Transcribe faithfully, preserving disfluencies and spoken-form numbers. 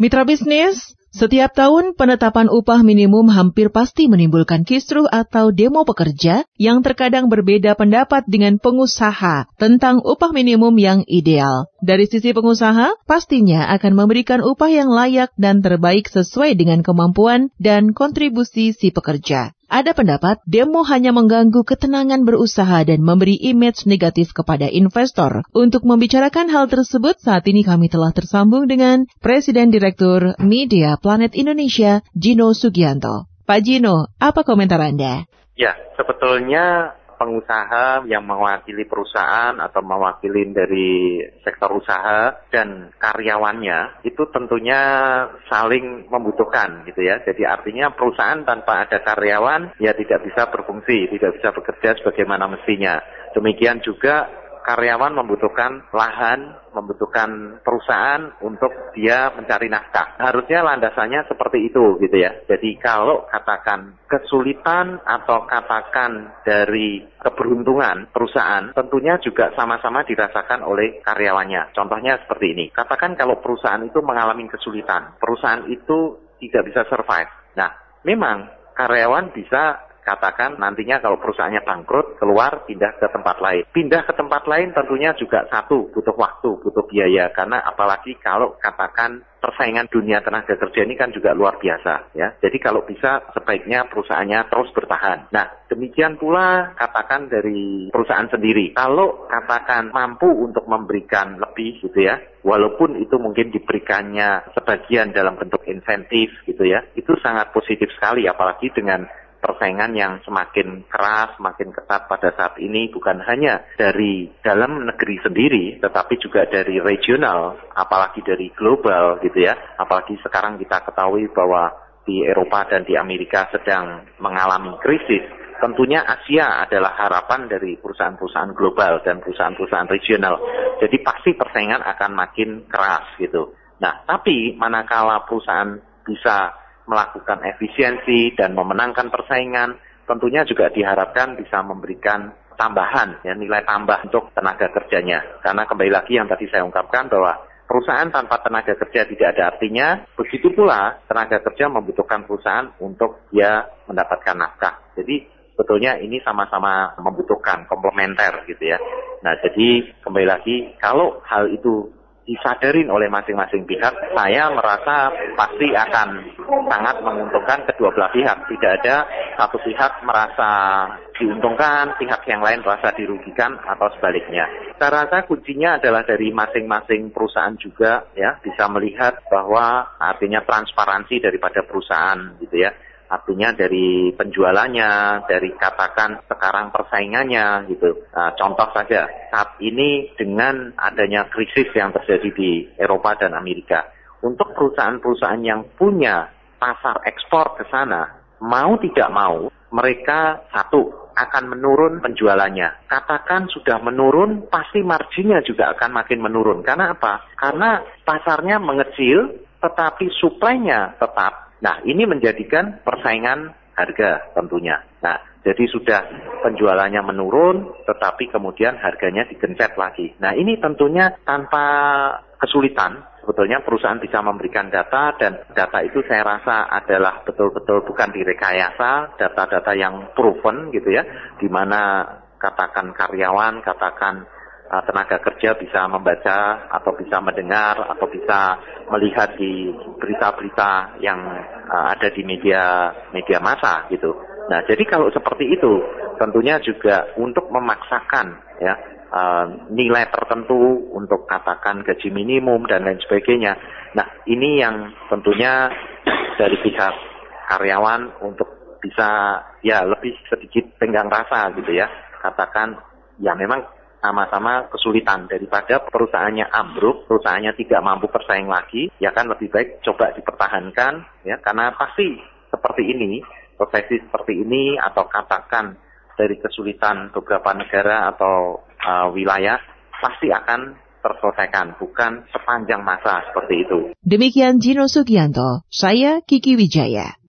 Mitra bisnis, setiap tahun penetapan upah minimum hampir pasti menimbulkan kisruh atau demo pekerja yang terkadang berbeda pendapat dengan pengusaha tentang upah minimum yang ideal. Dari sisi pengusaha, pastinya akan memberikan upah yang layak dan terbaik sesuai dengan kemampuan dan kontribusi si pekerja. Ada pendapat demo hanya mengganggu ketenangan berusaha dan memberi image negatif kepada investor. Untuk membicarakan hal tersebut, saat ini kami telah tersambung dengan Presiden Direktur Media Planet Indonesia, Gino Sugianto. Pak Gino, apa komentar Anda? Ya, sebetulnya pengusaha yang mewakili perusahaan atau mewakili dari sektor usaha dan karyawannya itu tentunya saling membutuhkan gitu ya. Jadi artinya perusahaan tanpa ada karyawan ya tidak bisa berfungsi, tidak bisa bekerja sebagaimana mestinya. Demikian juga karyawan membutuhkan lahan, membutuhkan perusahaan untuk dia mencari nafkah. Harusnya landasannya seperti itu gitu ya. Jadi kalau katakan kesulitan atau katakan dari keberuntungan perusahaan, tentunya juga sama-sama dirasakan oleh karyawannya. Contohnya seperti ini. Katakan kalau perusahaan itu mengalami kesulitan, perusahaan itu tidak bisa survive. Nah, memang karyawan bisa katakan nantinya kalau perusahaannya bangkrut, keluar, pindah ke tempat lain. Pindah ke tempat lain tentunya juga satu, butuh waktu, butuh biaya. Karena apalagi kalau katakan persaingan dunia tenaga kerja ini kan juga luar biasa. Ya. Jadi kalau bisa sebaiknya perusahaannya terus bertahan. Nah, demikian pula katakan dari perusahaan sendiri. Kalau katakan mampu untuk memberikan lebih gitu ya, walaupun itu mungkin diberikannya sebagian dalam bentuk insentif gitu ya, itu sangat positif sekali apalagi dengan persaingan yang semakin keras, semakin ketat pada saat ini bukan hanya dari dalam negeri sendiri, tetapi juga dari regional, apalagi dari global gitu ya. Apalagi sekarang kita ketahui bahwa di Eropa dan di Amerika sedang mengalami krisis. Tentunya Asia adalah harapan dari perusahaan-perusahaan global dan perusahaan-perusahaan regional. Jadi pasti persaingan akan makin keras gitu. Nah, tapi manakala perusahaan bisa melakukan efisiensi dan memenangkan persaingan, tentunya juga diharapkan bisa memberikan tambahan, ya, nilai tambah untuk tenaga kerjanya. Karena kembali lagi yang tadi saya ungkapkan bahwa perusahaan tanpa tenaga kerja tidak ada artinya, begitu pula tenaga kerja membutuhkan perusahaan untuk dia mendapatkan nafkah. Jadi sebetulnya ini sama-sama membutuhkan, komplementer gitu ya. Nah jadi kembali lagi, kalau hal itu disadarin oleh masing-masing pihak, saya merasa pasti akan sangat menguntungkan kedua belah pihak. Tidak ada satu pihak merasa diuntungkan, pihak yang lain merasa dirugikan atau sebaliknya. Saya rasa kuncinya adalah dari masing-masing perusahaan juga ya, bisa melihat bahwa artinya transparansi daripada perusahaan gitu ya. Artinya dari penjualannya, dari katakan sekarang persaingannya gitu. Nah, contoh saja, saat ini dengan adanya krisis yang terjadi di Eropa dan Amerika, untuk perusahaan-perusahaan yang punya pasar ekspor ke sana, mau tidak mau, mereka satu, akan menurun penjualannya. Katakan sudah menurun, pasti marginnya juga akan makin menurun. Karena apa? Karena pasarnya mengecil, tetapi suplainya tetap. Nah, ini menjadikan persaingan harga tentunya. Nah, jadi sudah penjualannya menurun, tetapi kemudian harganya digencet lagi. Nah, ini tentunya tanpa kesulitan. Sebetulnya perusahaan bisa memberikan data, dan data itu saya rasa adalah betul-betul bukan direkayasa, data-data yang proven gitu ya, di mana katakan karyawan, katakan tenaga kerja bisa membaca atau bisa mendengar atau bisa melihat di berita-berita yang uh, ada di media media massa gitu. Nah, jadi kalau seperti itu tentunya juga untuk memaksakan ya uh, nilai tertentu untuk katakan gaji minimum dan lain sebagainya. Nah, ini yang tentunya dari pihak karyawan untuk bisa ya lebih sedikit tenggang rasa gitu ya. Katakan ya memang sama-sama kesulitan daripada perusahaannya ambruk, perusahaannya tidak mampu bersaing lagi, ya kan lebih baik coba dipertahankan, ya karena pasti seperti ini, prosesi seperti ini atau katakan dari kesulitan beberapa negara atau uh, wilayah pasti akan terselesaikan, bukan sepanjang masa seperti itu. Demikian Gino Sugianto, saya Kiki Wijaya.